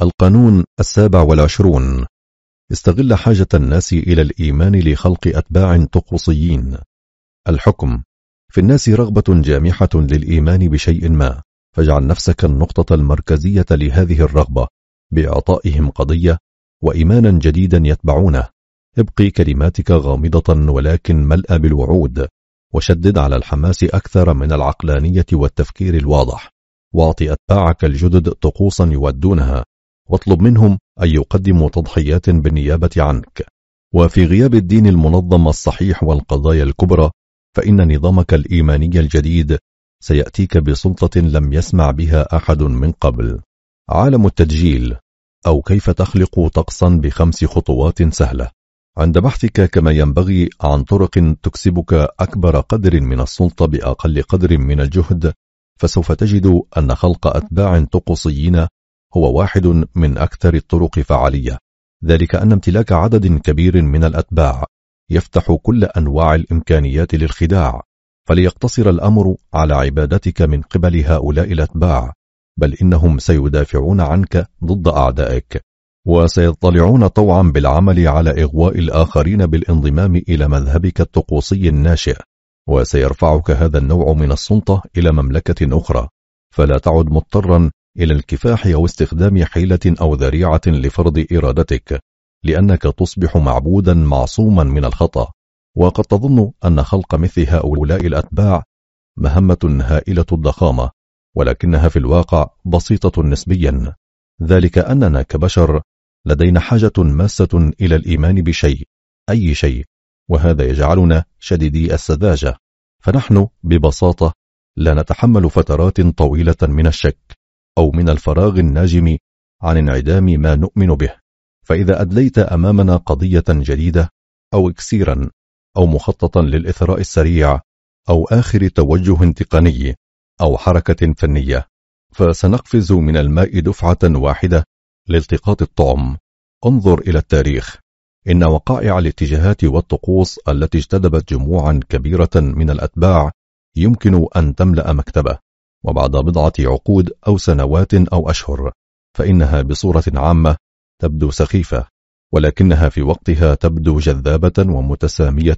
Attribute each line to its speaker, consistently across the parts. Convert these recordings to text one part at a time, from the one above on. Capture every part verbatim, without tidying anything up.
Speaker 1: القانون السابع والعشرون: استغل حاجة الناس إلى الإيمان لخلق أتباع طقوسيين. الحكم: في الناس رغبة جامحة للإيمان بشيء ما، فاجعل نفسك النقطة المركزية لهذه الرغبة بإعطائهم قضية وإيمانا جديدا يتبعونه. ابقي كلماتك غامضة ولكن ملأ بالوعود، وشدد على الحماس أكثر من العقلانية والتفكير الواضح، واعطي أتباعك الجدد طقوسا يودونها، واطلب منهم أن يقدموا تضحيات بالنيابة عنك. وفي غياب الدين المنظم الصحيح والقضايا الكبرى، فإن نظامك الإيماني الجديد سيأتيك بسلطة لم يسمع بها أحد من قبل. عالم التدجيل، أو كيف تخلق طقسا بخمس خطوات سهلة. عند بحثك كما ينبغي عن طرق تكسبك أكبر قدر من السلطة بأقل قدر من الجهد، فسوف تجد أن خلق أتباع طقوسيين هو واحد من أكثر الطرق فعالية، ذلك أن امتلاك عدد كبير من الأتباع يفتح كل أنواع الإمكانيات للخداع، فليقتصر الأمر على عبادتك من قبل هؤلاء الأتباع، بل إنهم سيدافعون عنك ضد أعدائك، وسيطلعون طوعا بالعمل على إغواء الآخرين بالانضمام إلى مذهبك الطقوسي الناشئ، وسيرفعك هذا النوع من السلطة إلى مملكة أخرى، فلا تعد مضطرا إلى الكفاح أو استخدام حيلة أو ذريعة لفرض إرادتك، لأنك تصبح معبودا معصوما من الخطأ. وقد تظن أن خلق مثل هؤلاء الأتباع مهمة هائلة الضخامة، ولكنها في الواقع بسيطة نسبيا، ذلك أننا كبشر لدينا حاجة ماسة إلى الإيمان بشيء، أي شيء، وهذا يجعلنا شديدي السذاجة، فنحن ببساطة لا نتحمل فترات طويلة من الشك أو من الفراغ الناجم عن انعدام ما نؤمن به. فإذا أدليت أمامنا قضية جديدة أو إكسيرا أو مخططا للإثراء السريع أو آخر توجه تقني أو حركة فنية، فسنقفز من الماء دفعة واحدة لالتقاط الطعم. انظر إلى التاريخ، إن وقائع الاتجاهات والطقوس التي اجتذبت جموعا كبيرة من الأتباع يمكن أن تملأ مكتبة، وبعد بضعة عقود أو سنوات أو أشهر فإنها بصورة عامة تبدو سخيفة، ولكنها في وقتها تبدو جذابة ومتسامية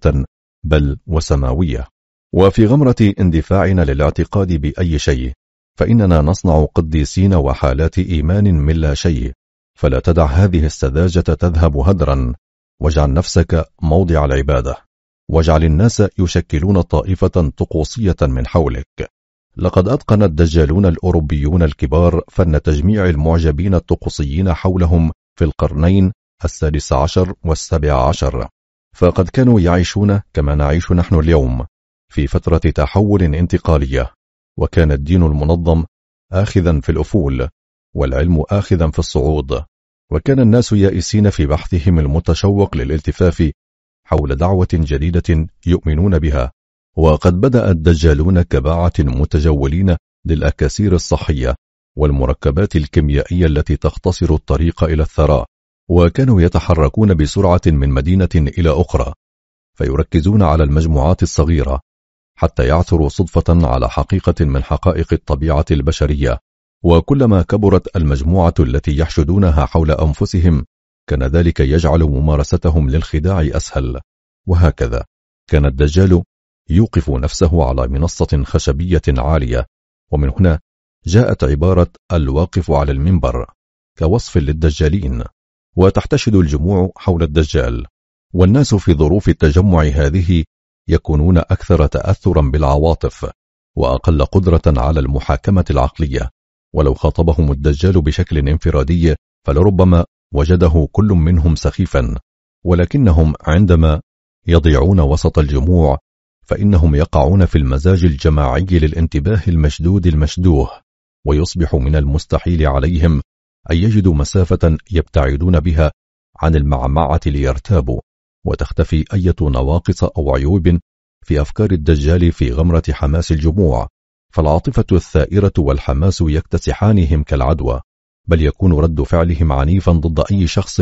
Speaker 1: بل وسماوية. وفي غمرة اندفاعنا للاعتقاد بأي شيء فإننا نصنع قديسين وحالات إيمان من لا شيء، فلا تدع هذه السذاجة تذهب هدرا، واجعل نفسك موضع العبادة، واجعل الناس يشكلون طائفة طقوسية من حولك. لقد أتقن الدجالون الأوروبيون الكبار فن تجميع المعجبين الطقوسيين حولهم في القرنين السادس عشر والسابع عشر، فقد كانوا يعيشون كما نعيش نحن اليوم في فترة تحول انتقالية، وكان الدين المنظم آخذا في الأفول والعلم آخذا في الصعود، وكان الناس يائسين في بحثهم المتشوق للالتفاف حول دعوة جديدة يؤمنون بها. وقد بدأ الدجالون كباعة متجولين للأكاسير الصحية والمركبات الكيميائية التي تختصر الطريق إلى الثراء، وكانوا يتحركون بسرعة من مدينة إلى أخرى، فيركزون على المجموعات الصغيرة حتى يعثروا صدفة على حقيقة من حقائق الطبيعة البشرية، وكلما كبرت المجموعة التي يحشدونها حول أنفسهم كان ذلك يجعل ممارستهم للخداع أسهل. وهكذا كان الدجال يوقف نفسه على منصة خشبية عالية، ومن هنا جاءت عبارة الواقف على المنبر كوصف للدجالين، وتحتشد الجموع حول الدجال، والناس في ظروف التجمع هذه يكونون أكثر تأثرا بالعواطف وأقل قدرة على المحاكمة العقلية، ولو خاطبهم الدجال بشكل انفرادي فلربما وجده كل منهم سخيفا، ولكنهم عندما يضيعون وسط الجموع فإنهم يقعون في المزاج الجماعي للانتباه المشدود المشدوه، ويصبح من المستحيل عليهم أن يجدوا مسافة يبتعدون بها عن المعمعة ليرتابوا، وتختفي أي نواقص أو عيوب في أفكار الدجال في غمرة حماس الجموع، فالعاطفة الثائرة والحماس يكتسحانهم كالعدوى، بل يكون رد فعلهم عنيفا ضد أي شخص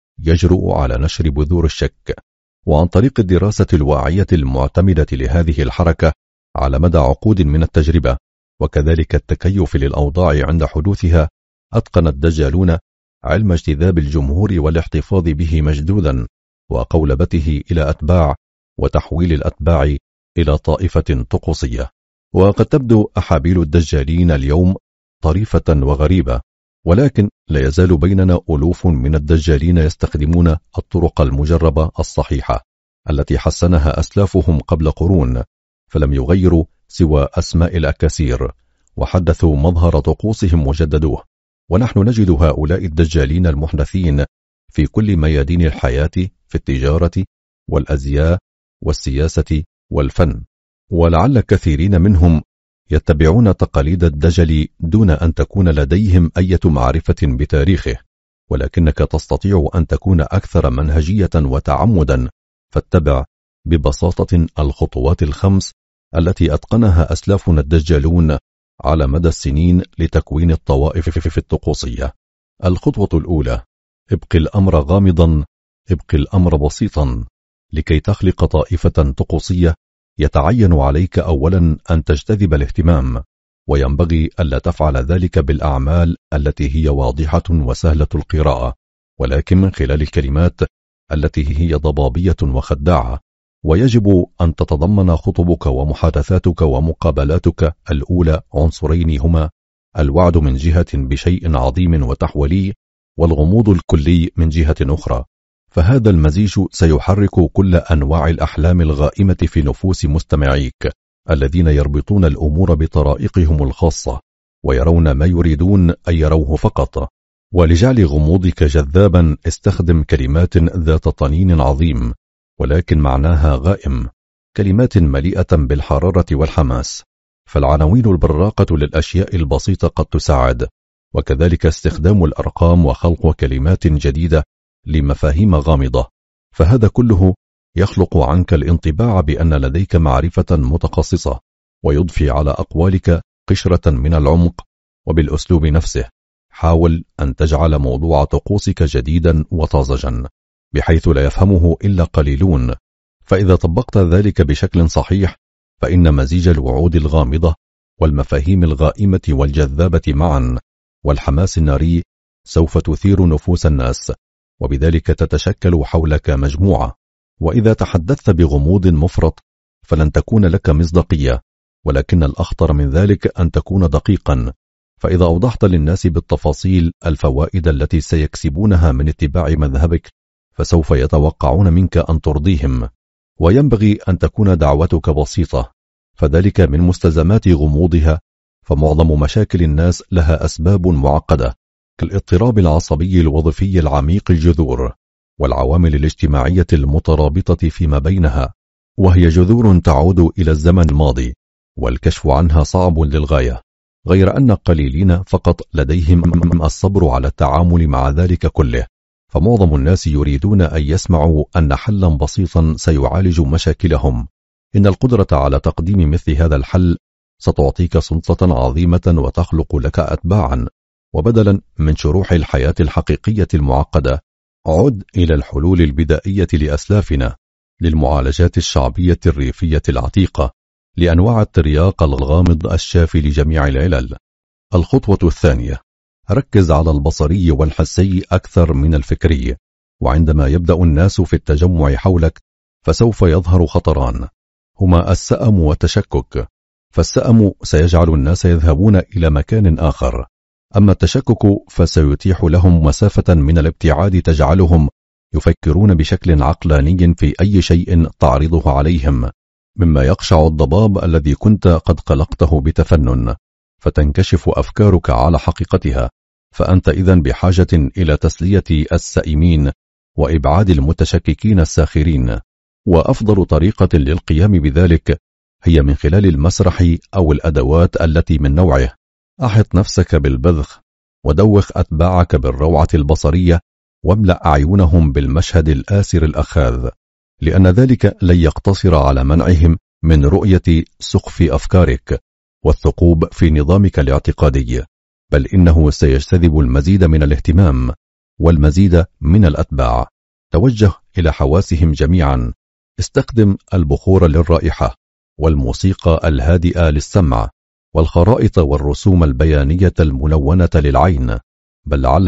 Speaker 1: يجرؤ على نشر بذور الشك. وعن طريق الدراسة الواعية المعتمدة لهذه الحركة على مدى عقود من التجربة، وكذلك التكيف للأوضاع عند حدوثها، أتقن الدجالون علم اجتذاب الجمهور والاحتفاظ به مشدودا، وقولبته إلى أتباع، وتحويل الأتباع إلى طائفة طقوسية. وقد تبدو أحابيل الدجالين اليوم طريفة وغريبة، ولكن لا يزال بيننا ألوف من الدجالين يستخدمون الطرق المجربة الصحيحة التي حسنها أسلافهم قبل قرون، فلم يغيروا سوى أسماء الأكاسير، وحدثوا مظهر طقوسهم وجددوه. ونحن نجد هؤلاء الدجالين المحدثين في كل ميادين الحياة، في التجارة والأزياء والسياسة والفن، ولعل كثيرين منهم يتبعون تقاليد الدجل دون أن تكون لديهم أي معرفة بتاريخه، ولكنك تستطيع أن تكون أكثر منهجية وتعمدا، فاتبع ببساطة الخطوات الخمس التي أتقنها أسلافنا الدجالون على مدى السنين لتكوين الطوائف في الطقوسية. الخطوة الأولى: ابق الأمر غامضا، ابق الأمر بسيطا. لكي تخلق طائفة طقوسية يتعين عليك أولا أن تجتذب الاهتمام، وينبغي ألا تفعل ذلك بالأعمال التي هي واضحة وسهلة القراءة، ولكن من خلال الكلمات التي هي ضبابية وخداعة. ويجب أن تتضمن خطبك ومحادثاتك ومقابلاتك الأولى عنصرين هما الوعد من جهة بشيء عظيم وتحولي، والغموض الكلي من جهة أخرى، فهذا المزيج سيحرك كل أنواع الأحلام الغائمة في نفوس مستمعيك الذين يربطون الأمور بطرائقهم الخاصة، ويرون ما يريدون أن يروه فقط. ولجعل غموضك جذابا استخدم كلمات ذات طنين عظيم ولكن معناها غائم، كلمات مليئة بالحرارة والحماس، فالعناوين البراقة للأشياء البسيطة قد تساعد، وكذلك استخدام الأرقام وخلق كلمات جديدة لمفاهيم غامضة، فهذا كله يخلق عنك الانطباع بأن لديك معرفة متخصصة، ويضفي على أقوالك قشرة من العمق. وبالأسلوب نفسه حاول أن تجعل موضوع طقوسك جديدا وطازجا بحيث لا يفهمه إلا قليلون، فإذا طبقت ذلك بشكل صحيح فإن مزيج الوعود الغامضة والمفاهيم الغائمة والجذابة معا والحماس الناري سوف تثير نفوس الناس، وبذلك تتشكل حولك مجموعة. وإذا تحدثت بغموض مفرط فلن تكون لك مصداقية، ولكن الأخطر من ذلك أن تكون دقيقا، فإذا أوضحت للناس بالتفاصيل الفوائد التي سيكسبونها من اتباع مذهبك فسوف يتوقعون منك أن ترضيهم. وينبغي أن تكون دعوتك بسيطة، فذلك من مستلزمات غموضها، فمعظم مشاكل الناس لها أسباب معقدة كالاضطراب العصبي الوظيفي العميق الجذور، والعوامل الاجتماعية المترابطة فيما بينها، وهي جذور تعود إلى الزمن الماضي، والكشف عنها صعب للغاية، غير أن قليلين فقط لديهم الصبر على التعامل مع ذلك كله، فمعظم الناس يريدون أن يسمعوا أن حلا بسيطا سيعالج مشاكلهم. إن القدرة على تقديم مثل هذا الحل ستعطيك سلطة عظيمة وتخلق لك أتباعا، وبدلا من شروح الحياة الحقيقية المعقدة عد إلى الحلول البدائية لأسلافنا، للمعالجات الشعبية الريفية العتيقة، لأنواع الترياق الغامض الشافي لجميع العلل. الخطوة الثانية: ركز على البصري والحسي أكثر من الفكري، وعندما يبدأ الناس في التجمع حولك فسوف يظهر خطران هما السأم والتشكك، فالسأم سيجعل الناس يذهبون إلى مكان آخر، أما التشكك فسيتيح لهم مسافة من الابتعاد تجعلهم يفكرون بشكل عقلاني في أي شيء تعرضه عليهم، مما يقشع الضباب الذي كنت قد قلقته بتفنن، فتنكشف أفكارك على حقيقتها. فأنت إذن بحاجة إلى تسلية السائمين وإبعاد المتشككين الساخرين، وأفضل طريقة للقيام بذلك هي من خلال المسرح أو الأدوات التي من نوعه. أحط نفسك بالبذخ، ودوخ أتباعك بالروعة البصرية، واملأ أعينهم بالمشهد الآسر الأخاذ، لأن ذلك لن يقتصر على منعهم من رؤية سقف أفكارك والثقوب في نظامك الاعتقادي، بل إنه سيجتذب المزيد من الاهتمام والمزيد من الأتباع. توجه إلى حواسهم جميعا، استخدم البخور للرائحة، والموسيقى الهادئة للسمع، والخرائط والرسوم البيانية الملونة للعين، بل لعلك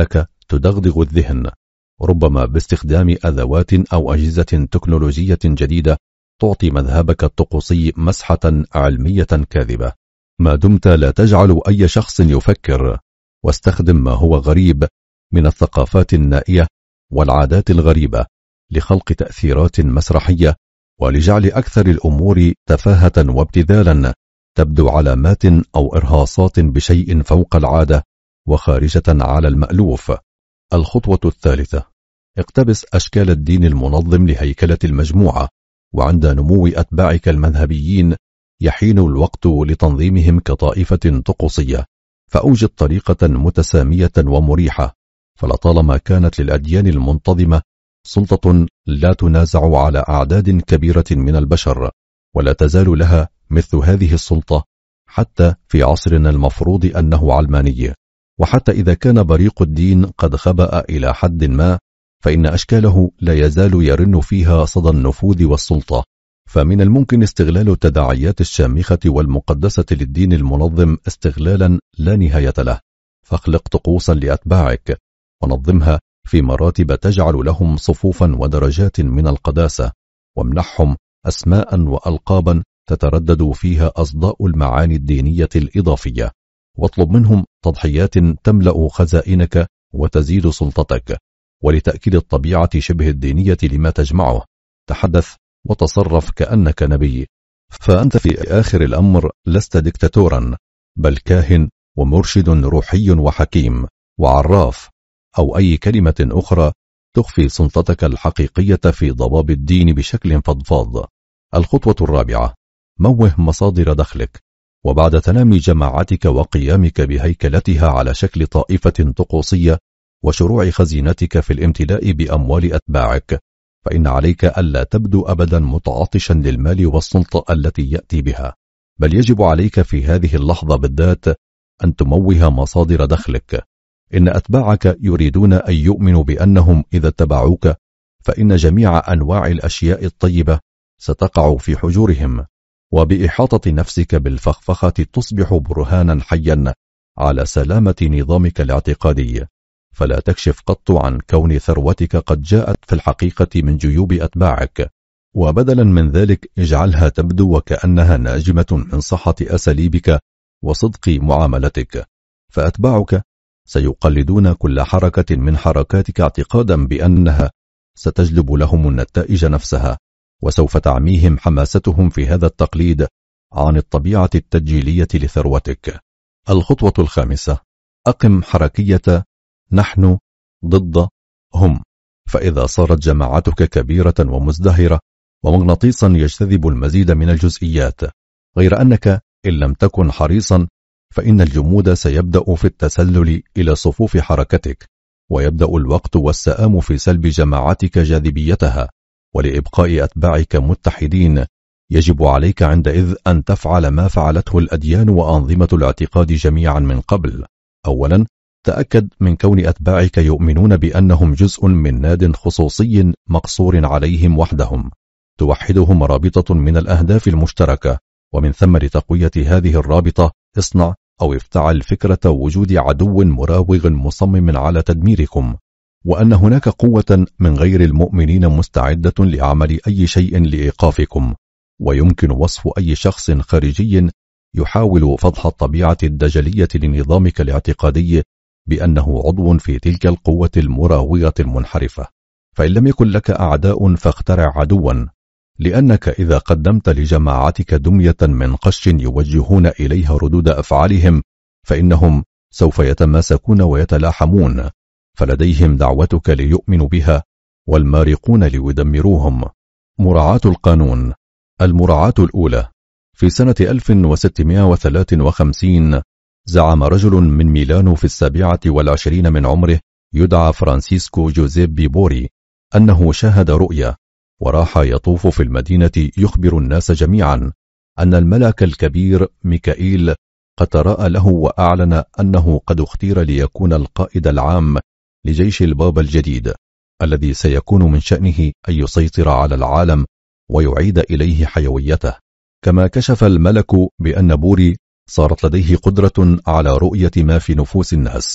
Speaker 1: تدغدغ الذهن، ربما باستخدام أدوات أو أجهزة تكنولوجية جديدة تعطي مذهبك الطقوسي مسحة علمية كاذبة. ما دمت لا تجعل أي شخص يفكر، واستخدم ما هو غريب من الثقافات النائية والعادات الغريبة لخلق تأثيرات مسرحية ولجعل أكثر الأمور تفاهة وابتذالا، تبدو علامات أو إرهاصات بشيء فوق العادة وخارجة على المألوف. الخطوة الثالثة: اقتبس أشكال الدين المنظم لهيكلة المجموعة، وعند نمو أتباعك المذهبيين يحين الوقت لتنظيمهم كطائفة طقوسية، فأوجد طريقة متسامية ومريحة، فلطالما كانت للأديان المنتظمة سلطة لا تنازع على أعداد كبيرة من البشر، ولا تزال لها مثل هذه السلطة حتى في عصرنا المفروض أنه علماني. وحتى إذا كان بريق الدين قد خبأ إلى حد ما، فإن أشكاله لا يزال يرن فيها صدى النفوذ والسلطة. فمن الممكن استغلال التداعيات الشامخة والمقدسة للدين المنظم استغلالا لا نهاية له، فاخلق طقوسا لأتباعك ونظمها في مراتب تجعل لهم صفوفا ودرجات من القداسة، وامنحهم أسماء وألقابا تتردد فيها أصداء المعاني الدينية الإضافية، واطلب منهم تضحيات تملأ خزائنك وتزيد سلطتك. ولتأكيد الطبيعة شبه الدينية لما تجمعه، تحدث وتصرف كأنك نبي، فأنت في آخر الأمر لست دكتاتورا، بل كاهن ومرشد روحي وحكيم وعراف، أو أي كلمة أخرى تخفي سلطتك الحقيقية في ضباب الدين بشكل فضفاض. الخطوة الرابعة: موه مصادر دخلك. وبعد تنامي جماعتك وقيامك بهيكلتها على شكل طائفة طقوسية وشروع خزينتك في الامتلاء بأموال أتباعك، فإن عليك ألا تبدو أبدا متعطشا للمال والسلطة التي يأتي بها، بل يجب عليك في هذه اللحظة بالذات أن تموه مصادر دخلك. إن أتباعك يريدون أن يؤمنوا بأنهم إذا اتبعوك فإن جميع أنواع الأشياء الطيبة ستقع في حجورهم، وبإحاطة نفسك بالفخفخة تصبح برهانا حيا على سلامة نظامك الاعتقادي. فلا تكشف قط عن كون ثروتك قد جاءت في الحقيقة من جيوب أتباعك، وبدلا من ذلك اجعلها تبدو وكأنها ناجمة من صحة أساليبك وصدق معاملتك، فأتباعك سيقلدون كل حركة من حركاتك اعتقادا بأنها ستجلب لهم النتائج نفسها، وسوف تعميهم حماستهم في هذا التقليد عن الطبيعة التجيلية لثروتك. الخطوة الخامسة: أقم حركية نحن ضد هم. فإذا صارت جماعتك كبيرة ومزدهرة ومغناطيسا يجتذب المزيد من الجزئيات، غير أنك إن لم تكن حريصا فإن الجمود سيبدأ في التسلل إلى صفوف حركتك، ويبدأ الوقت والسآم في سلب جماعتك جاذبيتها. ولإبقاء أتباعك متحدين يجب عليك عندئذ أن تفعل ما فعلته الأديان وأنظمة الاعتقاد جميعا من قبل. أولا، تأكد من كون أتباعك يؤمنون بأنهم جزء من ناد خصوصي مقصور عليهم وحدهم، توحدهم رابطة من الأهداف المشتركة، ومن ثم لتقوية هذه الرابطة اصنع أو افتعل فكرة وجود عدو مراوغ مصمم على تدميركم، وأن هناك قوة من غير المؤمنين مستعدة لعمل أي شيء لإيقافكم. ويمكن وصف أي شخص خارجي يحاول فضح الطبيعة الدجلية لنظامك الاعتقادي بأنه عضو في تلك القوة المراوغة المنحرفة. فإن لم يكن لك أعداء فاخترع عدوا، لأنك إذا قدمت لجماعتك دمية من قش يوجهون إليها ردود أفعالهم فإنهم سوف يتماسكون ويتلاحمون، فلديهم دعوتك ليؤمنوا بها والمارقون ليدمروهم. مراعاة القانون. المراعاة الأولى: في سنة ألف وستمائة وثلاثة وخمسين زعم رجل من ميلانو في السابعة والعشرين من عمره يدعى فرانسيسكو جوزيبي بوري أنه شاهد رؤيا، وراح يطوف في المدينة يخبر الناس جميعا أن الملك الكبير ميكائيل قد تراءى له وأعلن أنه قد اختير ليكون القائد العام لجيش البابا الجديد الذي سيكون من شأنه أن يسيطر على العالم ويعيد إليه حيويته. كما كشف الملك بأن بوري صارت لديه قدرة على رؤية ما في نفوس الناس،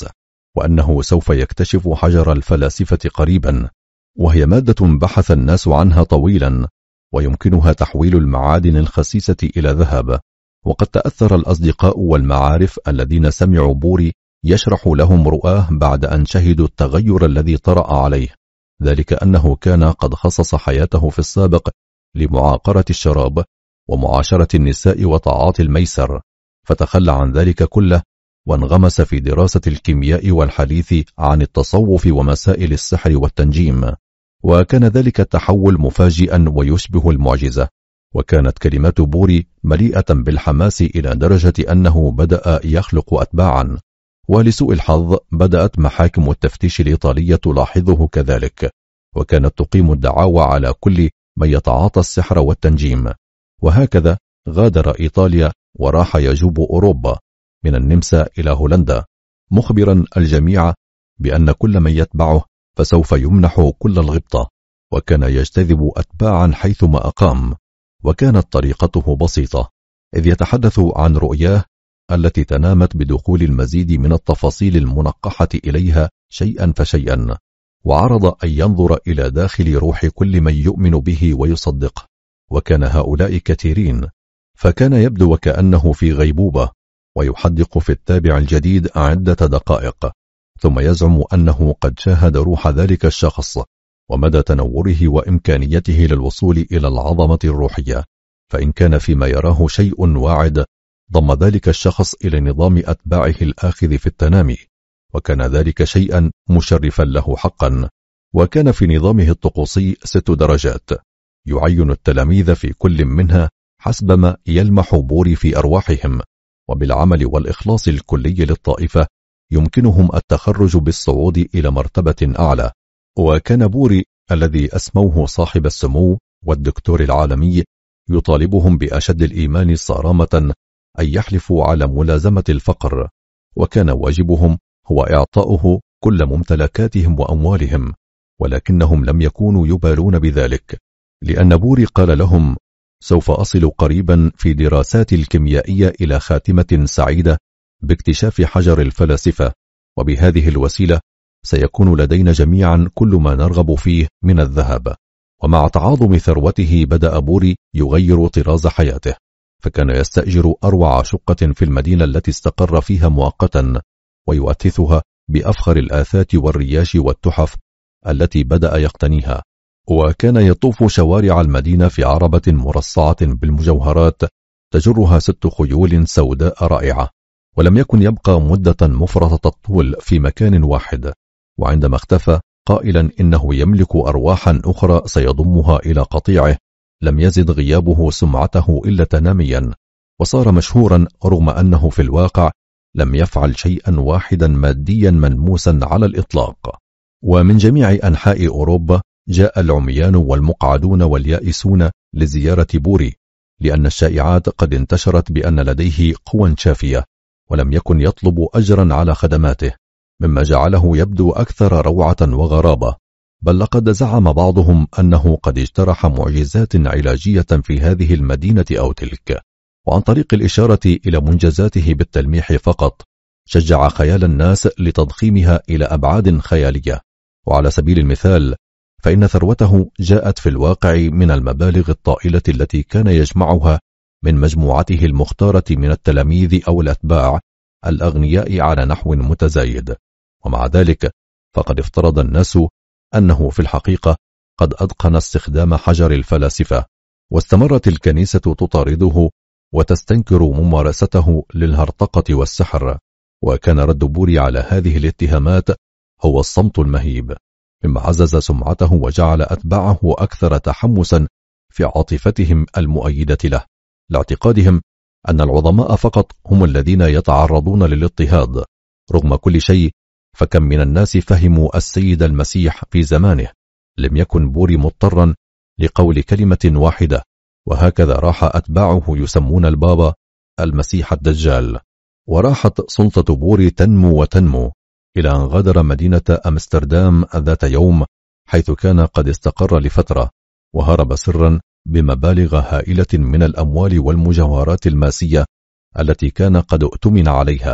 Speaker 1: وأنه سوف يكتشف حجر الفلاسفة قريبا، وهي مادة بحث الناس عنها طويلا، ويمكنها تحويل المعادن الخسيسة إلى ذهب. وقد تأثر الأصدقاء والمعارف الذين سمعوا بوري يشرح لهم رؤاه بعد أن شهدوا التغير الذي طرأ عليه، ذلك أنه كان قد خصص حياته في السابق لمعاقرة الشراب ومعاشرة النساء وتعاطي الميسر، فتخلى عن ذلك كله وانغمس في دراسة الكيمياء والحديث عن التصوف ومسائل السحر والتنجيم. وكان ذلك التحول مفاجئا ويشبه المعجزة، وكانت كلمات بوري مليئة بالحماس إلى درجة أنه بدأ يخلق أتباعا. ولسوء الحظ بدأت محاكم التفتيش الإيطالية تلاحظه كذلك، وكانت تقيم الدعاوى على كل من يتعاطى السحر والتنجيم. وهكذا غادر إيطاليا وراح يجوب أوروبا من النمسا إلى هولندا، مخبرا الجميع بأن كل من يتبعه فسوف يمنح كل الغبطة، وكان يجتذب أتباعا حيثما أقام. وكانت طريقته بسيطة، إذ يتحدث عن رؤياه التي تنامت بدخول المزيد من التفاصيل المنقحة إليها شيئا فشيئا، وعرض أن ينظر إلى داخل روح كل من يؤمن به ويصدقه، وكان هؤلاء كثيرين، فكان يبدو وكأنه في غيبوبة، ويحدق في التابع الجديد عدة دقائق، ثم يزعم أنه قد شاهد روح ذلك الشخص ومدى تنوره وإمكانيته للوصول إلى العظمة الروحية. فإن كان فيما يراه شيء واعد ضم ذلك الشخص إلى نظام أتباعه الآخذ في التنامي، وكان ذلك شيئا مشرفا له حقا. وكان في نظامه الطقوسي ست درجات يعين التلاميذ في كل منها حسب ما يلمح بوري في أرواحهم، وبالعمل والإخلاص الكلي للطائفة يمكنهم التخرج بالصعود إلى مرتبة أعلى. وكان بوري الذي أسموه صاحب السمو والدكتور العالمي يطالبهم بأشد الإيمان صرامة أن يحلفوا على ملازمة الفقر، وكان واجبهم هو إعطاؤه كل ممتلكاتهم وأموالهم، ولكنهم لم يكونوا يبالون بذلك، لأن بوري قال لهم: سوف أصل قريبا في دراسات الكيميائية إلى خاتمة سعيدة باكتشاف حجر الفلاسفة، وبهذه الوسيلة سيكون لدينا جميعا كل ما نرغب فيه من الذهب. ومع تعاظم ثروته بدأ بوري يغير طراز حياته، فكان يستأجر أروع شقة في المدينة التي استقر فيها مؤقتا، ويؤثثها بأفخر الآثات والرياش والتحف التي بدأ يقتنيها. وكان يطوف شوارع المدينة في عربة مرصعة بالمجوهرات تجرها ست خيول سوداء رائعة، ولم يكن يبقى مدة مفرطة الطول في مكان واحد. وعندما اختفى قائلا إنه يملك أرواحا أخرى سيضمها إلى قطيعه، لم يزد غيابه سمعته إلا تناميا، وصار مشهورا رغم أنه في الواقع لم يفعل شيئا واحدا ماديا ملموسا على الإطلاق. ومن جميع أنحاء أوروبا جاء العميان والمقعدون واليائسون لزيارة بوري، لأن الشائعات قد انتشرت بأن لديه قوى شافية، ولم يكن يطلب أجرا على خدماته، مما جعله يبدو أكثر روعة وغرابة. بل لقد زعم بعضهم أنه قد اجترح معجزات علاجية في هذه المدينة أو تلك، وعن طريق الإشارة إلى منجزاته بالتلميح فقط شجع خيال الناس لتضخيمها إلى أبعاد خيالية. وعلى سبيل المثال فإن ثروته جاءت في الواقع من المبالغ الطائلة التي كان يجمعها من مجموعته المختارة من التلاميذ أو الأتباع الأغنياء على نحو متزايد. ومع ذلك فقد افترض الناس أنه في الحقيقة قد أتقن استخدام حجر الفلاسفة، واستمرت الكنيسة تطارده وتستنكر ممارسته للهرطقة والسحر. وكان رد بوري على هذه الاتهامات هو الصمت المهيب، مما عزز سمعته وجعل أتباعه أكثر تحمسا في عاطفتهم المؤيدة له، لاعتقادهم أن العظماء فقط هم الذين يتعرضون للاضطهاد. رغم كل شيء فكم من الناس فهموا السيد المسيح في زمانه، لم يكن بوري مضطرا لقول كلمة واحدة، وهكذا راح أتباعه يسمون البابا المسيح الدجال. وراحت سلطة بوري تنمو وتنمو إلى أن غادر مدينة أمستردام ذات يوم، حيث كان قد استقر لفترة، وهرب سرا بمبالغ هائلة من الأموال والمجوهرات الماسية التي كان قد اؤتمن عليها،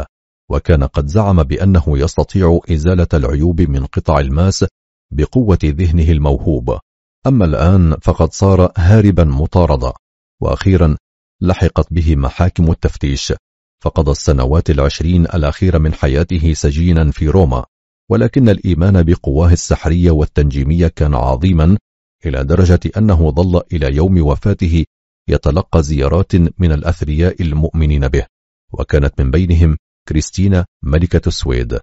Speaker 1: وكان قد زعم بأنه يستطيع إزالة العيوب من قطع الماس بقوة ذهنه الموهوب. أما الآن فقد صار هاربا مطاردا، وأخيرا لحقت به محاكم التفتيش، فقضى السنوات العشرين الأخيرة من حياته سجينا في روما، ولكن الإيمان بقواه السحرية والتنجيمية كان عظيما إلى درجة أنه ظل إلى يوم وفاته يتلقى زيارات من الأثرياء المؤمنين به، وكانت من بينهم كريستينا ملكة السويد،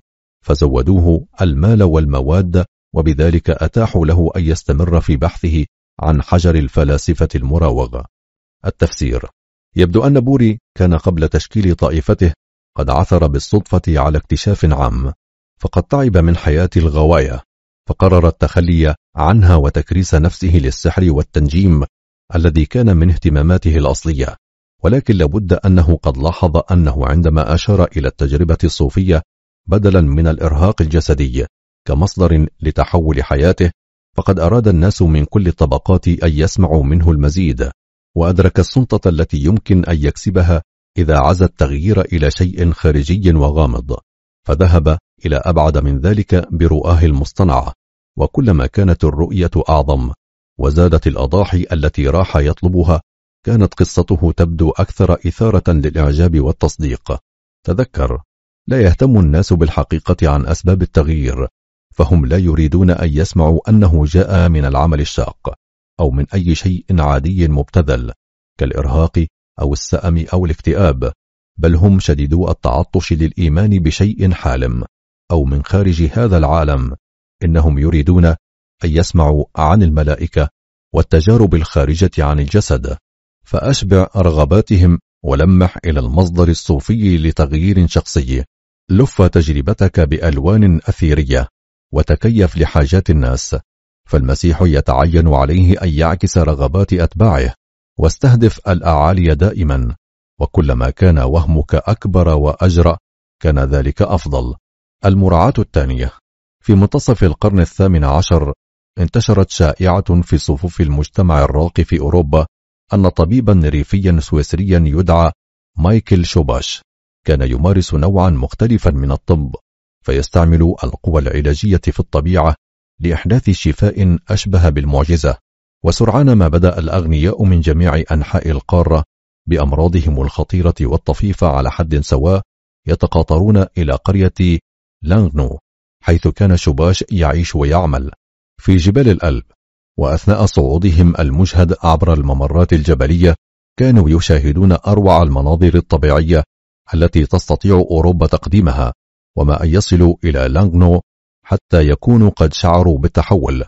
Speaker 1: فزودوه المال والمواد، وبذلك أتاحوا له أن يستمر في بحثه عن حجر الفلاسفة المراوغ. التفسير: يبدو أن بوري كان قبل تشكيل طائفته قد عثر بالصدفة على اكتشاف عام، فقد تعب من حياة الغواية، فقرر التخلي عنها وتكريس نفسه للسحر والتنجيم الذي كان من اهتماماته الأصلية. ولكن لابد أنه قد لاحظ أنه عندما أشار إلى التجربة الصوفية بدلا من الإرهاق الجسدي كمصدر لتحول حياته، فقد أراد الناس من كل الطبقات أن يسمعوا منه المزيد، وأدرك السلطة التي يمكن أن يكسبها إذا عزى التغيير إلى شيء خارجي وغامض، فذهب إلى أبعد من ذلك برؤاه المصطنعة. وكلما كانت الرؤية أعظم وزادت الأضاحي التي راح يطلبها، كانت قصته تبدو أكثر إثارة للإعجاب والتصديق. تذكر، لا يهتم الناس بالحقيقة عن أسباب التغيير، فهم لا يريدون أن يسمعوا أنه جاء من العمل الشاق أو من أي شيء عادي مبتذل كالإرهاق أو السأم أو الاكتئاب، بل هم شديدو التعطش للإيمان بشيء حالم أو من خارج هذا العالم. إنهم يريدون أن يسمعوا عن الملائكة والتجارب الخارجة عن الجسد، فأشبع رغباتهم ولمح إلى المصدر الصوفي لتغيير شخصي. لف تجربتك بألوان أثيرية وتكيف لحاجات الناس، فالمسيح يتعين عليه أن يعكس رغبات أتباعه، واستهدف الأعالي دائما، وكلما كان وهمك أكبر وأجرأ كان ذلك أفضل. المراعاة الثانية: في منتصف القرن الثامن عشر انتشرت شائعة في صفوف المجتمع الراقي في أوروبا أن طبيبا ريفيا سويسريا يدعى مايكل شوباش كان يمارس نوعا مختلفا من الطب، فيستعمل القوى العلاجية في الطبيعة لإحداث شفاء أشبه بالمعجزة. وسرعان ما بدأ الأغنياء من جميع أنحاء القارة بأمراضهم الخطيرة والطفيفة على حد سواء يتقاطرون إلى قرية لانغنو، حيث كان شوباش يعيش ويعمل في جبال الألب. وأثناء صعودهم المجهد عبر الممرات الجبلية كانوا يشاهدون أروع المناظر الطبيعية التي تستطيع أوروبا تقديمها، وما أن يصلوا إلى لانغنو حتى يكونوا قد شعروا بالتحول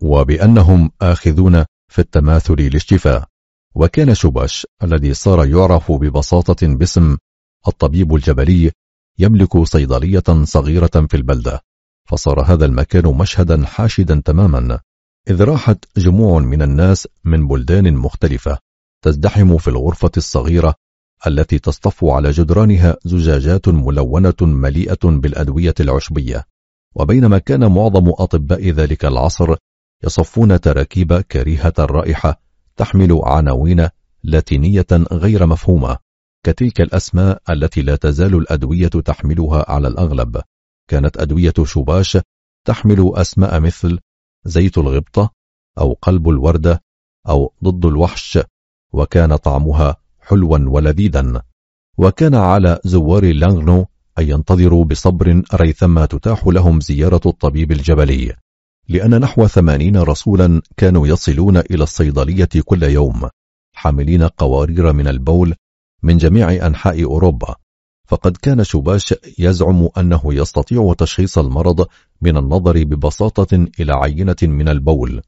Speaker 1: وبأنهم آخذون في التماثل للشفاء. وكان شوباش الذي صار يعرف ببساطة باسم الطبيب الجبلي يملك صيدلية صغيرة في البلدة، فصار هذا المكان مشهدا حاشدا تماما، إذ راحت جموع من الناس من بلدان مختلفة تزدحم في الغرفة الصغيرة التي تصطف على جدرانها زجاجات ملونة مليئة بالأدوية العشبية. وبينما كان معظم أطباء ذلك العصر يصفون تراكيب كريهة الرائحة تحمل عناوين لاتينية غير مفهومة كتلك الأسماء التي لا تزال الأدوية تحملها على الأغلب، كانت أدوية شوباش تحمل أسماء مثل زيت الغبطة أو قلب الوردة أو ضد الوحش، وكان طعمها حلوا ولذيذا. وكان على زوار لانغنو أن ينتظروا بصبر ريثما تتاح لهم زيارة الطبيب الجبلي، لأن نحو ثمانين رسولا كانوا يصلون إلى الصيدلية كل يوم حاملين قوارير من البول من جميع أنحاء أوروبا. فقد كان شوباش يزعم أنه يستطيع تشخيص المرض من النظر ببساطة إلى عينة من البول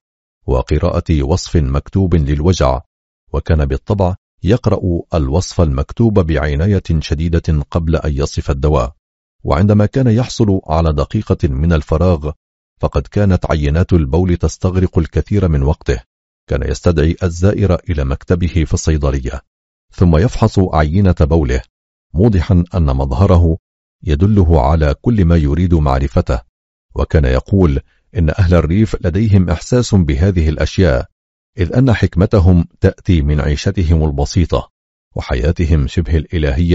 Speaker 1: وقراءة وصف مكتوب للوجع، وكان بالطبع يقرأ الوصف المكتوب بعناية شديدة قبل أن يصف الدواء. وعندما كان يحصل على دقيقة من الفراغ فقد كانت عينات البول تستغرق الكثير من وقته، كان يستدعي الزائر إلى مكتبه في الصيدلية ثم يفحص عينة بوله، موضحا أن مظهره يدله على كل ما يريد معرفته. وكان يقول إن أهل الريف لديهم إحساس بهذه الأشياء، إذ أن حكمتهم تأتي من عيشتهم البسيطة وحياتهم شبه الإلهية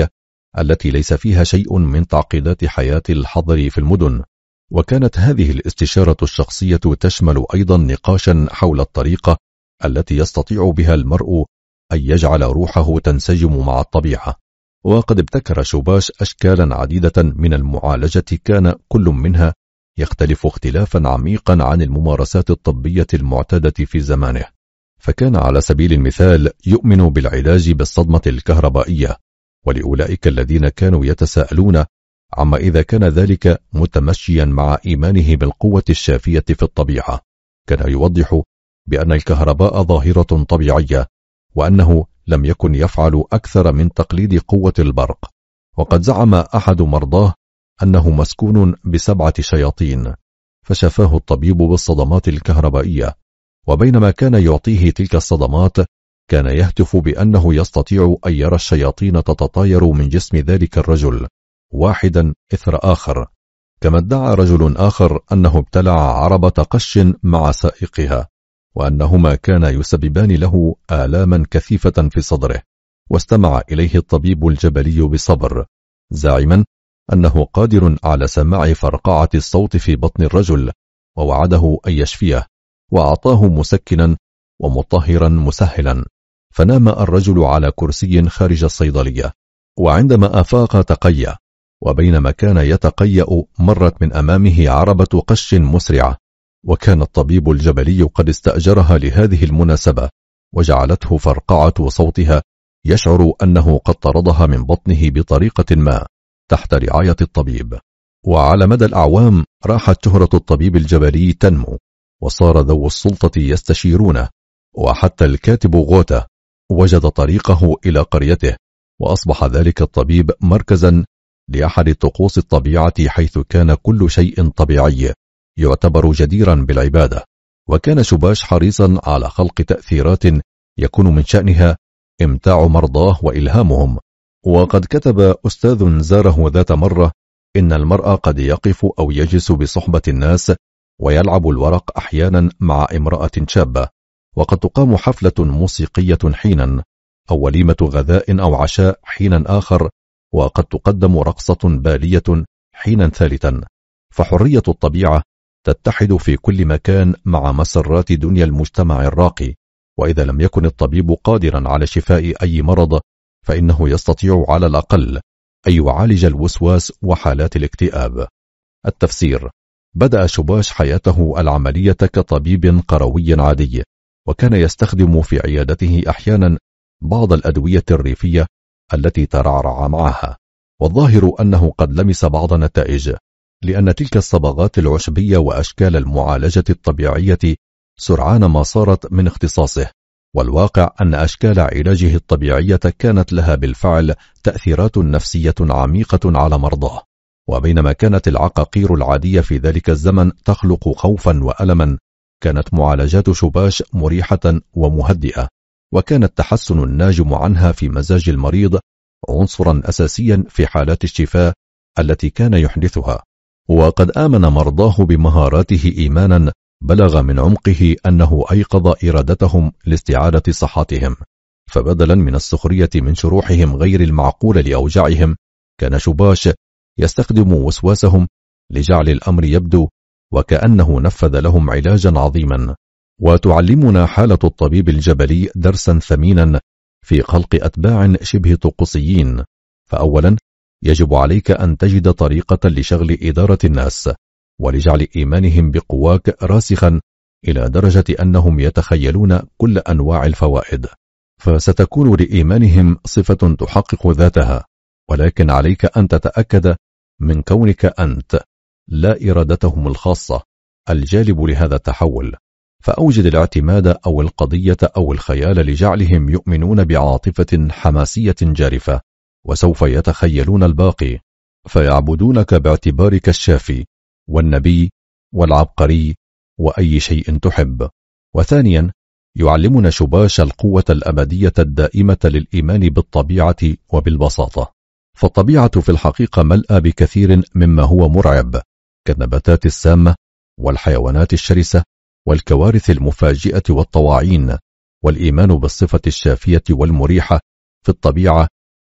Speaker 1: التي ليس فيها شيء من تعقيدات حياة الحضر في المدن. وكانت هذه الاستشارة الشخصية تشمل أيضا نقاشا حول الطريقة التي يستطيع بها المرء أن يجعل روحه تنسجم مع الطبيعة. وقد ابتكر شوباش أشكالا عديدة من المعالجة، كان كل منها يختلف اختلافا عميقا عن الممارسات الطبية المعتادة في زمانه. فكان على سبيل المثال يؤمن بالعلاج بالصدمة الكهربائية، ولأولئك الذين كانوا يتساءلون عما إذا كان ذلك متمشيا مع إيمانه بالقوة الشافية في الطبيعة، كان يوضح بأن الكهرباء ظاهرة طبيعية، وأنه لم يكن يفعل أكثر من تقليد قوة البرق. وقد زعم أحد مرضاه أنه مسكون بسبعة شياطين، فشفاه الطبيب بالصدمات الكهربائية، وبينما كان يعطيه تلك الصدمات كان يهتف بأنه يستطيع أن يرى الشياطين تتطاير من جسم ذلك الرجل واحدا إثر آخر. كما ادعى رجل آخر أنه ابتلع عربة قش مع سائقها، وأنهما كانا يسببان له آلاما كثيفة في صدره، واستمع إليه الطبيب الجبلي بصبر، زاعما أنه قادر على سماع فرقعة الصوت في بطن الرجل، ووعده أن يشفيه، وأعطاه مسكنا ومطهرا مسهلا. فنام الرجل على كرسي خارج الصيدلية، وعندما أفاق تقيأ، وبينما كان يتقيأ مرت من أمامه عربة قش مسرعة، وكان الطبيب الجبلي قد استأجرها لهذه المناسبة، وجعلته فرقعة صوتها يشعر أنه قد طردها من بطنه بطريقة ما تحت رعاية الطبيب. وعلى مدى الأعوام راحت شهرة الطبيب الجبلي تنمو، وصار ذو السلطة يستشيرونه، وحتى الكاتب غوتا وجد طريقه إلى قريته، وأصبح ذلك الطبيب مركزا لأحد طقوس الطبيعة، حيث كان كل شيء طبيعي يعتبر جديرا بالعبادة. وكان شوباش حريصا على خلق تأثيرات يكون من شأنها إمتاع مرضاه وإلهامهم. وقد كتب أستاذ زاره ذات مرة إن المرء قد يقف أو يجلس بصحبة الناس ويلعب الورق أحيانا مع امرأة شابة، وقد تقام حفلة موسيقية حينا، أو وليمة غذاء أو عشاء حينا آخر، وقد تقدم رقصة بالية حينا ثالثا. فحرية الطبيعة تتحد في كل مكان مع مسرات دنيا المجتمع الراقي. وإذا لم يكن الطبيب قادرا على شفاء أي مرض، فإنه يستطيع على الأقل أن يعالج الوسواس وحالات الاكتئاب. التفسير: بدأ شوباش حياته العملية كطبيب قروي عادي، وكان يستخدم في عيادته أحيانا بعض الأدوية الريفية التي ترعرع معها، والظاهر أنه قد لمس بعض النتائج، لأن تلك الصبغات العشبية وأشكال المعالجة الطبيعية سرعان ما صارت من اختصاصه. والواقع أن أشكال علاجه الطبيعية كانت لها بالفعل تأثيرات نفسية عميقة على مرضاه. وبينما كانت العقاقير العادية في ذلك الزمن تخلق خوفا وألما، كانت معالجات شوباش مريحة ومهدئة، وكان التحسن الناجم عنها في مزاج المريض عنصرا أساسيا في حالات الشفاء التي كان يحدثها. وقد آمن مرضاه بمهاراته إيمانا بلغ من عمقه أنه أيقظ إرادتهم لاستعادة صحتهم، فبدلا من السخرية من شروحهم غير المعقولة لأوجاعهم، كان شوباش يستخدم وسواسهم لجعل الأمر يبدو وكأنه نفذ لهم علاجا عظيما. وتعلمنا حالة الطبيب الجبلي درسا ثمينا في خلق أتباع شبه طقوسيين. فأولا، يجب عليك أن تجد طريقة لشغل إدارة الناس ولجعل إيمانهم بقواك راسخا إلى درجة أنهم يتخيلون كل أنواع الفوائد، فستكون لإيمانهم صفة تحقق ذاتها، ولكن عليك أن تتأكد من كونك أنت لا إرادتهم الخاصة الجالب لهذا التحول. فأوجد الاعتماد أو القضية أو الخيال لجعلهم يؤمنون بعاطفة حماسية جارفة، وسوف يتخيلون الباقي، فيعبدونك باعتبارك الشافي والنبي والعبقري وأي شيء تحب. وثانيا، يعلمنا شوباش القوة الأبدية الدائمة للإيمان بالطبيعة وبالبساطة. فالطبيعة في الحقيقة ملأى بكثير مما هو مرعب، كالنباتات السامة والحيوانات الشرسة والكوارث المفاجئة والطواعين. والإيمان بالصفة الشافية والمريحة في الطبيعة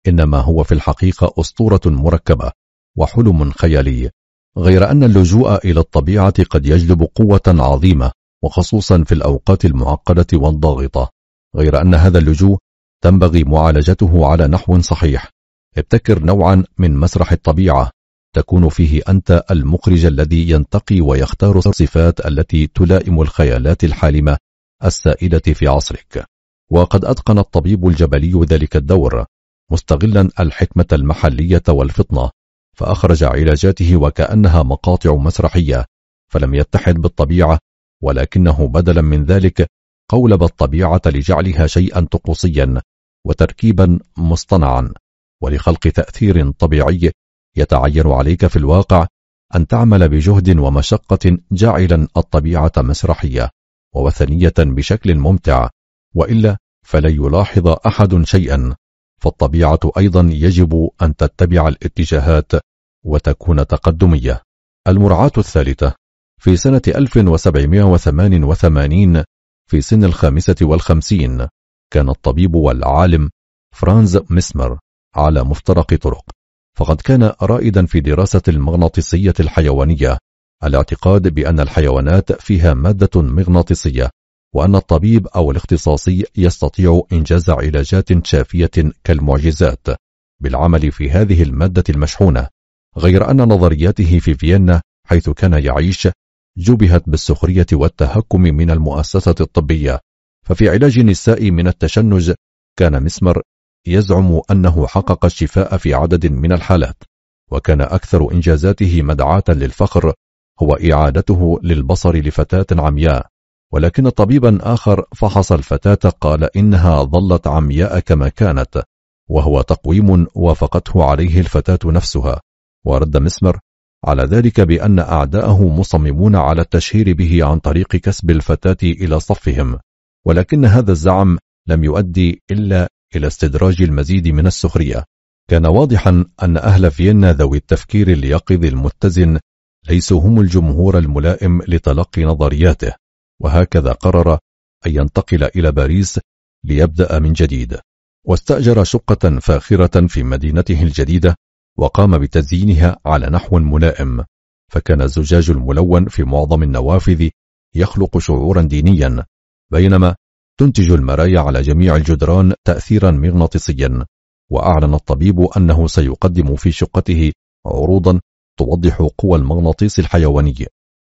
Speaker 1: إنما هو في الحقيقة أسطورة مركبة وحلم خيالي، غير أن اللجوء إلى الطبيعة قد يجلب قوة عظيمة، وخصوصا في الأوقات المعقدة والضاغطة، غير أن هذا اللجوء تنبغي معالجته على نحو صحيح. ابتكر نوعا من مسرح الطبيعة تكون فيه أنت المخرج الذي ينتقي ويختار الصفات التي تلائم الخيالات الحالمة السائدة في عصرك. وقد أتقن الطبيب الجبلي ذلك الدور، مستغلا الحكمة المحلية والفطنة، فأخرج علاجاته وكأنها مقاطع مسرحية، فلم يتحد بالطبيعة، ولكنه بدلا من ذلك قولب الطبيعة لجعلها شيئا طقوسيا وتركيبا مصطنعا. ولخلق تأثير طبيعي يتعين عليك في الواقع أن تعمل بجهد ومشقة جاعلا الطبيعة مسرحية ووثنية بشكل ممتع، وإلا فلن يلاحظ أحد شيئا. فالطبيعة أيضا يجب أن تتبع الاتجاهات وتكون تقدمية. المرعاة الثالثة. في سنة ألف وسبعمائة وثمانية وثمانين في سن الخامسة والخمسين كان الطبيب والعالم فرانز ميسمر على مفترق طرق، فقد كان رائدا في دراسة المغناطيسية الحيوانية، الاعتقاد بأن الحيوانات فيها مادة مغناطيسية، وأن الطبيب أو الاختصاصي يستطيع إنجاز علاجات شافية كالمعجزات بالعمل في هذه المادة المشحونة، غير أن نظرياته في فيينا حيث كان يعيش جبهت بالسخرية والتهكم من المؤسسة الطبية. ففي علاج النساء من التشنج كان ميسمر يزعم أنه حقق الشفاء في عدد من الحالات، وكان أكثر إنجازاته مدعاة للفخر هو إعادته للبصر لفتاة عمياء، ولكن طبيبا آخر فحص الفتاة قال إنها ظلت عمياء كما كانت، وهو تقويم وافقته عليه الفتاة نفسها. ورد ميسمر على ذلك بأن أعداءه مصممون على التشهير به عن طريق كسب الفتاة إلى صفهم، ولكن هذا الزعم لم يؤدي إلا إلى استدراج المزيد من السخرية. كان واضحا أن أهل فيينا ذوي التفكير اليقظ المتزن ليسوا هم الجمهور الملائم لتلقي نظرياته، وهكذا قرر أن ينتقل إلى باريس ليبدأ من جديد، واستأجر شقة فاخرة في مدينته الجديدة وقام بتزيينها على نحو ملائم، فكان الزجاج الملون في معظم النوافذ يخلق شعورا دينيا، بينما تنتج المرايا على جميع الجدران تأثيرا مغناطيسيا. وأعلن الطبيب أنه سيقدم في شقته عروضا توضح قوى المغناطيس الحيواني،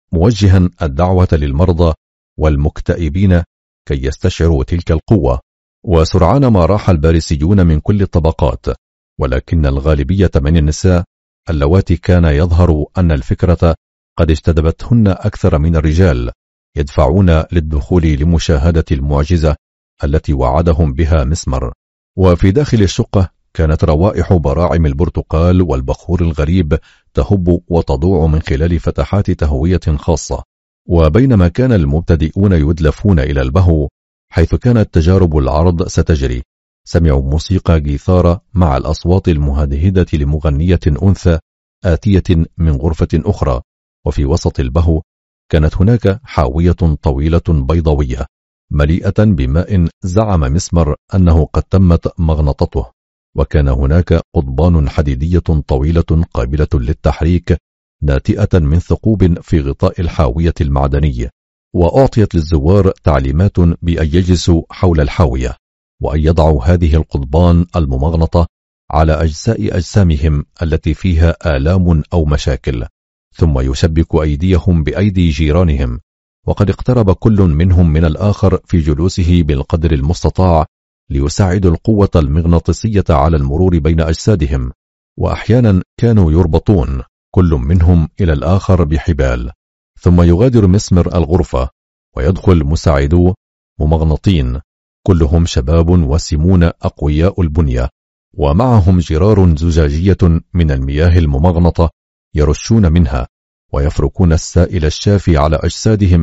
Speaker 1: موجها الدعوة للمرضى والمكتئبين كي يستشعروا تلك القوة. وسرعان ما راح الباريسيون من كل الطبقات، ولكن الغالبية من النساء اللواتي كان يظهر أن الفكرة قد اجتذبتهن أكثر من الرجال يدفعون للدخول لمشاهدة المعجزة التي وعدهم بها ميسمر. وفي داخل الشقة كانت روائح براعم البرتقال والبخور الغريب تهب وتضوع من خلال فتحات تهوية خاصة. وبينما كان المبتدئون يدلفون إلى البهو حيث كانت تجارب العرض ستجري، سمعوا موسيقى جيثارة مع الأصوات المهدهدة لمغنية أنثى آتية من غرفة أخرى. وفي وسط البهو كانت هناك حاوية طويلة بيضاوية مليئة بماء زعم ميسمر أنه قد تمت مغنطته، وكان هناك قضبان حديدية طويلة قابلة للتحريك ناتئة من ثقوب في غطاء الحاوية المعدني. وأعطيت للزوار تعليمات بأن يجلسوا حول الحاوية وأن يضعوا هذه القضبان الممغنطة على أجزاء أجسامهم التي فيها آلام أو مشاكل، ثم يشبك أيديهم بأيدي جيرانهم، وقد اقترب كل منهم من الآخر في جلوسه بالقدر المستطاع ليساعد القوة المغناطيسية على المرور بين أجسادهم. وأحيانا كانوا يربطون كل منهم إلى الآخر بحبال، ثم يغادر ميسمر الغرفة ويدخل مساعدوه ممغنطين كلهم شباب وسمون أقوياء البنية، ومعهم جرار زجاجية من المياه الممغنطة يرشون منها ويفركون السائل الشافي على أجسادهم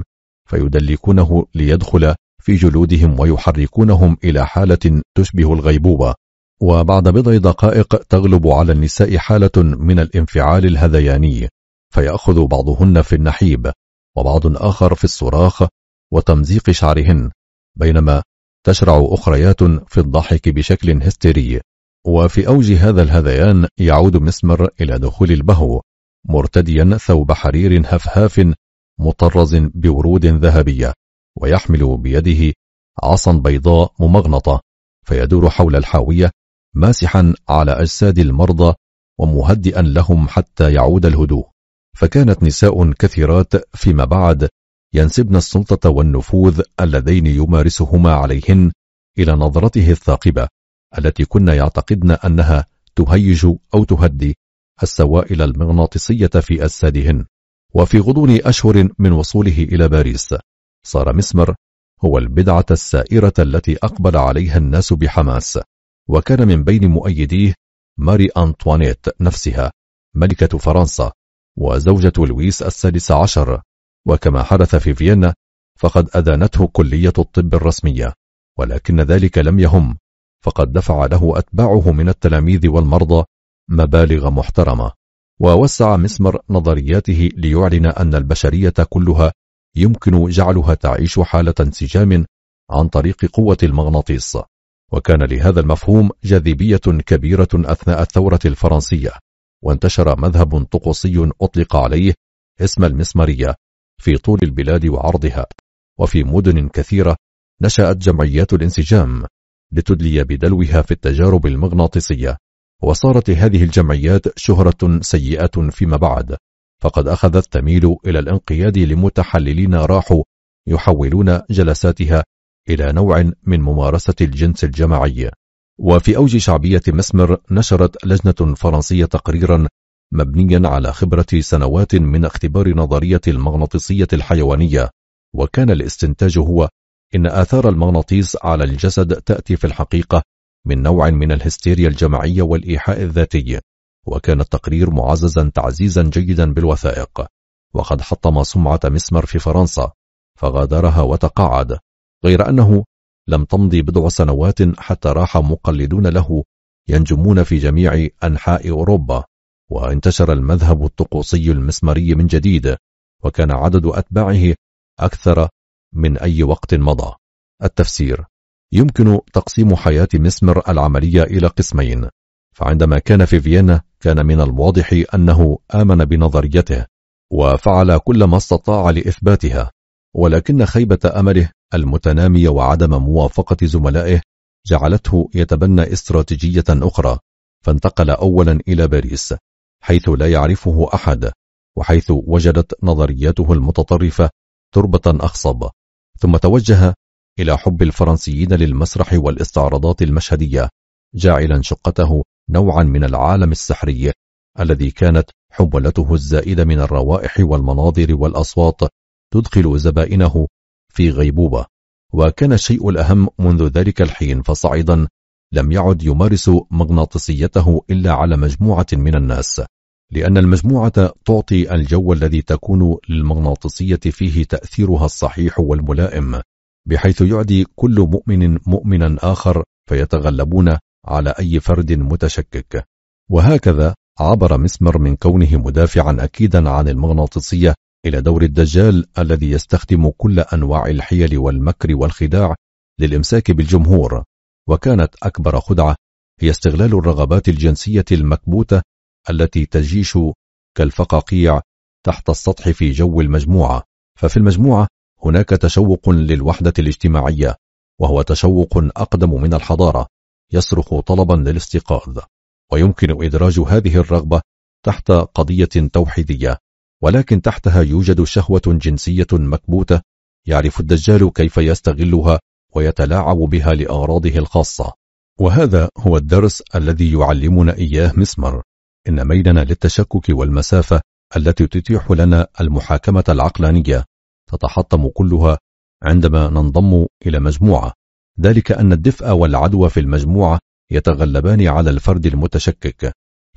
Speaker 1: فيدلكونه ليدخل في جلودهم ويحركونهم إلى حالة تشبه الغيبوبة. وبعد بضع دقائق تغلب على النساء حالة من الانفعال الهذياني، فيأخذ بعضهن في النحيب وبعض آخر في الصراخ وتمزيق شعرهن، بينما تشرع أخريات في الضحك بشكل هستيري. وفي أوج هذا الهذيان يعود مسمر إلى دخول البهو مرتديا ثوب حرير هفهاف مطرز بورود ذهبية، ويحمل بيده عصا بيضاء ممغنطة، فيدور حول الحاوية ماسحا على أجساد المرضى ومهدئا لهم حتى يعود الهدوء. فكانت نساء كثيرات فيما بعد ينسبن السلطة والنفوذ اللذين يمارسهما عليهن إلى نظرته الثاقبة التي كن يعتقدن أنها تهيج أو تهدي السوائل المغناطيسية في أجسادهن. وفي غضون أشهر من وصوله إلى باريس صار مسمر هو البدعة السائرة التي أقبل عليها الناس بحماس، وكان من بين مؤيديه ماري أنطوانيت نفسها ملكة فرنسا وزوجة لويس السادس عشر. وكما حدث في فيينا فقد أدانته كلية الطب الرسمية، ولكن ذلك لم يهم، فقد دفع له أتباعه من التلاميذ والمرضى مبالغ محترمة. ووسع مسمر نظرياته ليعلن أن البشرية كلها يمكن جعلها تعيش حالة انسجام عن طريق قوة المغناطيس، وكان لهذا المفهوم جاذبية كبيرة أثناء الثورة الفرنسية، وانتشر مذهب طقوسي أطلق عليه اسم المسمارية في طول البلاد وعرضها. وفي مدن كثيرة نشأت جمعيات الانسجام لتدلي بدلوها في التجارب المغناطيسية، وصارت هذه الجمعيات شهرة سيئة فيما بعد، فقد أخذت تميل إلى الانقياد لمتحللين راحوا يحولون جلساتها إلى نوع من ممارسة الجنس الجماعي. وفي أوج شعبية مسمر نشرت لجنة فرنسية تقريرا مبنيا على خبرة سنوات من اختبار نظرية المغناطيسية الحيوانية، وكان الاستنتاج هو إن آثار المغناطيس على الجسد تأتي في الحقيقة من نوع من الهستيريا الجماعية والإيحاء الذاتي. وكان التقرير معززا تعزيزا جيدا بالوثائق، وقد حطم سمعة مسمر في فرنسا فغادرها وتقاعد، غير أنه لم تمضي بضع سنوات حتى راح مقلدون له ينجمون في جميع أنحاء أوروبا، وانتشر المذهب الطقوسي المسماري من جديد، وكان عدد أتباعه أكثر من أي وقت مضى. التفسير: يمكن تقسيم حياة مسمر العملية إلى قسمين، فعندما كان في فيينا كان من الواضح أنه آمن بنظريته وفعل كل ما استطاع لإثباتها، ولكن خيبة أمله المتنامية وعدم موافقة زملائه جعلته يتبنى استراتيجية أخرى، فانتقل أولا إلى باريس حيث لا يعرفه أحد، وحيث وجدت نظرياته المتطرفة تربة أخصب، ثم توجه إلى حب الفرنسيين للمسرح والاستعراضات المشهدية، جاعلا شقته نوعا من العالم السحري الذي كانت حمولته الزائدة من الروائح والمناظر والأصوات تدخل زبائنه في غيبوبة. وكان الشيء الأهم منذ ذلك الحين فصاعدا لم يعد يمارس مغناطيسيته إلا على مجموعة من الناس، لأن المجموعة تعطي الجو الذي تكون للمغناطيسية فيه تأثيرها الصحيح والملائم، بحيث يعدي كل مؤمن مؤمنا آخر فيتغلبون على أي فرد متشكك. وهكذا عبر مسمر من كونه مدافعا أكيدا عن المغناطيسية إلى دور الدجال الذي يستخدم كل أنواع الحيل والمكر والخداع للإمساك بالجمهور. وكانت أكبر خدعة هي استغلال الرغبات الجنسية المكبوتة التي تجيش كالفقاقيع تحت السطح في جو المجموعة. ففي المجموعة هناك تشوق للوحدة الاجتماعية، وهو تشوق أقدم من الحضارة يصرخ طلبا للاستيقاظ، ويمكن إدراج هذه الرغبة تحت قضية توحيدية، ولكن تحتها يوجد شهوة جنسية مكبوتة يعرف الدجال كيف يستغلها ويتلاعب بها لأغراضه الخاصة. وهذا هو الدرس الذي يعلمنا إياه مسمر، إن ميلنا للتشكك والمسافة التي تتيح لنا المحاكمة العقلانية تتحطم كلها عندما ننضم إلى مجموعة، ذلك أن الدفء والعدوى في المجموعة يتغلبان على الفرد المتشكك،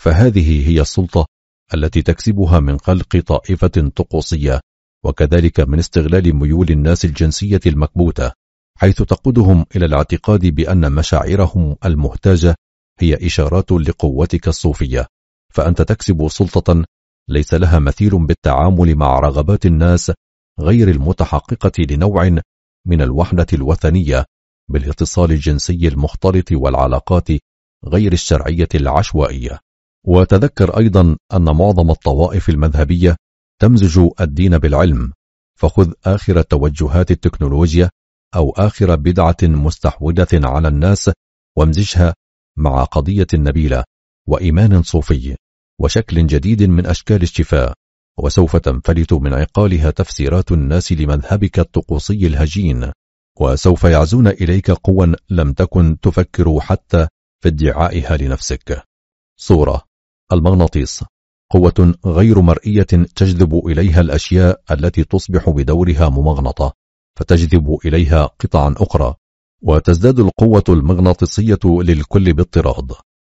Speaker 1: فهذه هي السلطة التي تكسبها من خلق طائفة طقوسية، وكذلك من استغلال ميول الناس الجنسية المكبوتة، حيث تقودهم إلى الاعتقاد بأن مشاعرهم المهتاجة هي إشارات لقوتك الصوفية، فأنت تكسب سلطة ليس لها مثيل بالتعامل مع رغبات الناس غير المتحققة لنوع من الوحدة الوثنية بالاتصال الجنسي المختلط والعلاقات غير الشرعية العشوائية. وتذكر أيضا أن معظم الطوائف المذهبية تمزج الدين بالعلم، فخذ آخر توجهات التكنولوجيا أو آخر بدعة مستحوذة على الناس وامزجها مع قضية نبيلة وإيمان صوفي وشكل جديد من أشكال الشفاء، وسوف تنفلت من عقالها تفسيرات الناس لمذهبك الطقوسي الهجين، وسوف يعزون إليك قوى لم تكن تفكر حتى في ادعائها لنفسك. صورة: المغناطيس قوة غير مرئية تجذب إليها الأشياء التي تصبح بدورها ممغنطة، فتجذب إليها قطعا أخرى، وتزداد القوة المغناطيسية للكل باضطراد.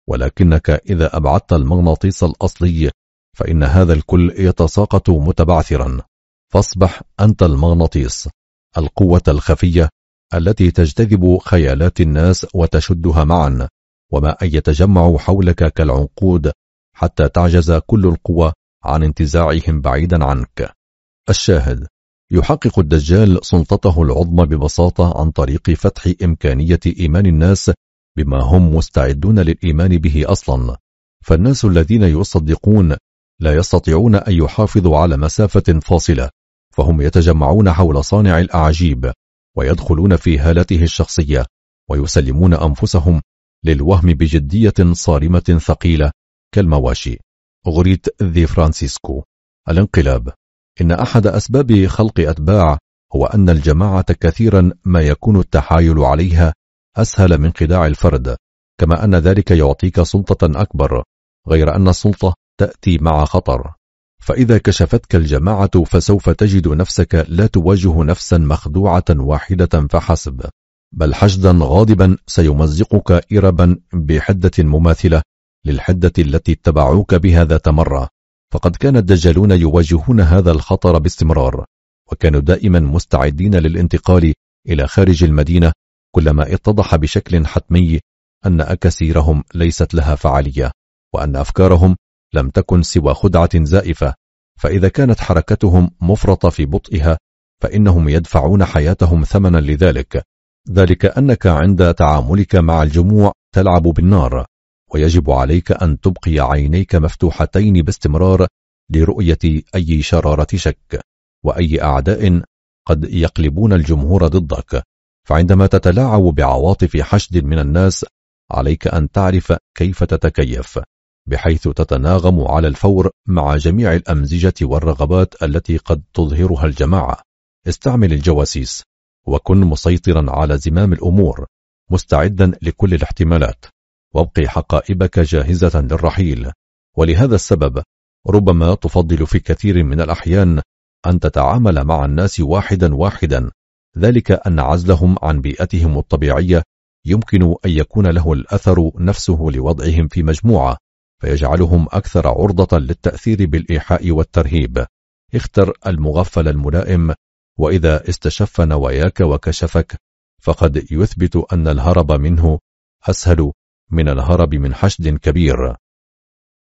Speaker 1: ولكنك إذا أبعدت المغناطيس الأصلي فإن هذا الكل يتساقط متبعثرا، فاصبح أنت المغناطيس، القوة الخفية التي تجتذب خيالات الناس وتشدها معا، وما أن يتجمع حولك كالعنقود حتى تعجز كل القوى عن انتزاعهم بعيدا عنك. الشاهد: يحقق الدجال سلطته العظمى ببساطة عن طريق فتح إمكانية إيمان الناس بما هم مستعدون للإيمان به أصلا، فالناس الذين يصدقون لا يستطيعون أن يحافظوا على مسافة فاصلة، فهم يتجمعون حول صانع الأعاجيب ويدخلون في هالته الشخصية ويسلمون أنفسهم للوهم بجدية صارمة ثقيلة كالمواشي. غريت ذي فرانسيسكو. الانقلاب: إن أحد أسباب خلق أتباع هو أن الجماعة كثيرا ما يكون التحايل عليها أسهل من خداع الفرد، كما أن ذلك يعطيك سلطة أكبر، غير أن السلطة تأتي مع خطر، فإذا كشفتك الجماعة فسوف تجد نفسك لا تواجه نفسا مخدوعة واحدة فحسب، بل حشدا غاضبا سيمزقك إربا بحدة مماثلة للحدة التي اتبعوك بها ذات مرة. فقد كان الدجالون يواجهون هذا الخطر باستمرار، وكانوا دائما مستعدين للانتقال إلى خارج المدينة كلما اتضح بشكل حتمي أن أكاسيرهم ليست لها فعالية، وأن أفكارهم لم تكن سوى خدعة زائفة، فإذا كانت حركتهم مفرطة في بطئها فإنهم يدفعون حياتهم ثمنا لذلك، ذلك أنك عند تعاملك مع الجموع تلعب بالنار، ويجب عليك أن تبقي عينيك مفتوحتين باستمرار لرؤية أي شرارة شك وأي أعداء قد يقلبون الجمهور ضدك. فعندما تتلاعب بعواطف حشد من الناس عليك أن تعرف كيف تتكيف بحيث تتناغم على الفور مع جميع الأمزجة والرغبات التي قد تظهرها الجماعة. استعمل الجواسيس وكن مسيطرا على زمام الأمور، مستعدا لكل الاحتمالات، وابقي حقائبك جاهزة للرحيل. ولهذا السبب ربما تفضل في كثير من الأحيان أن تتعامل مع الناس واحدا واحدا، ذلك أن عزلهم عن بيئتهم الطبيعية يمكن أن يكون له الأثر نفسه لوضعهم في مجموعة، فيجعلهم أكثر عرضة للتأثير بالإيحاء والترهيب. اختر المغفل الملائم، وإذا استشف نواياك وكشفك فقد يثبت أن الهرب منه أسهل من الهرب من حشد كبير.